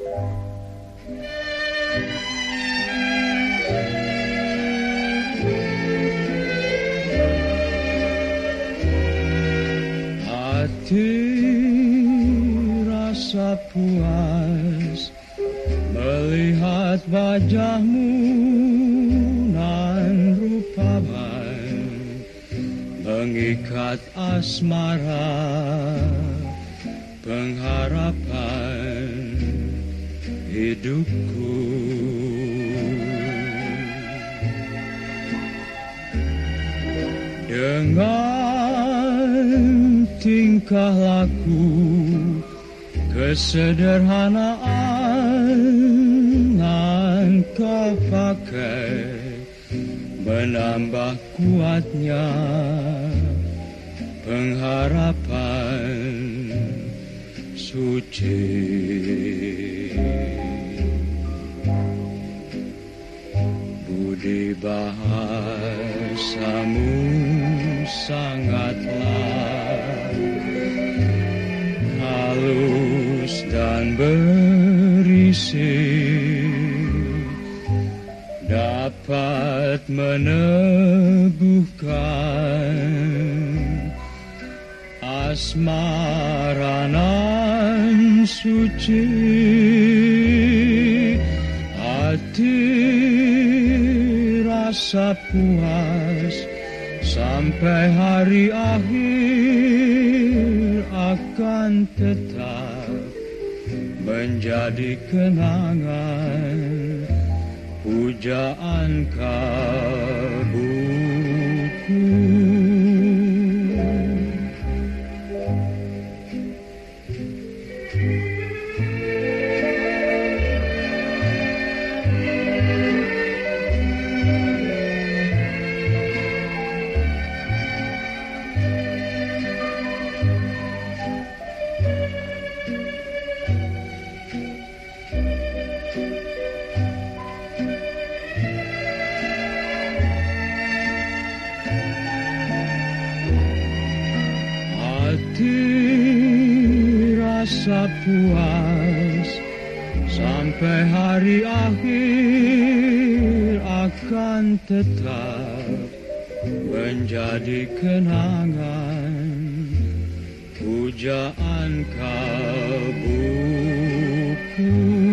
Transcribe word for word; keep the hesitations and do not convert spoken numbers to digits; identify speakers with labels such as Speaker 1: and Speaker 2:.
Speaker 1: Hati rasa puas melihat wajahmu nan rupawan, mengikat asmara pengharapan hidupku. Dengan tingkah laku kesederhanaan yang kau pakai menambah kuatnya pengharapan suci. Budi bahasamu sangatlah halus dan berisi, dapat meneguhkan asmara nan suci. Hati rasa puas sampai hari akhir akan tetap menjadi kenangan pujaan kalbuku. Hati rasa puas sampai hari akhir akan tetap menjadi kenangan pujaan kalbuku.